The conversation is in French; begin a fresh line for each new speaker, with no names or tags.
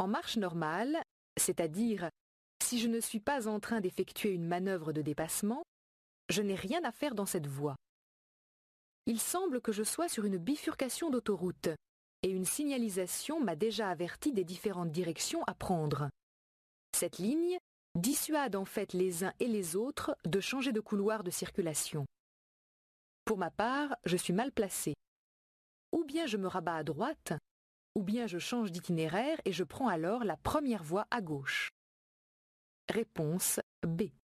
En marche normale, c'est-à-dire si je ne suis pas en train d'effectuer une manœuvre de dépassement, je n'ai rien à faire dans cette voie. Il semble que je sois sur une bifurcation d'autoroute et une signalisation m'a déjà averti des différentes directions à prendre. Cette ligne dissuade en fait les uns et les autres de changer de couloir de circulation. Pour ma part, je suis mal placée. Ou bien je me rabats à droite, ou bien je change d'itinéraire et je prends alors la première voie à gauche. Réponse B.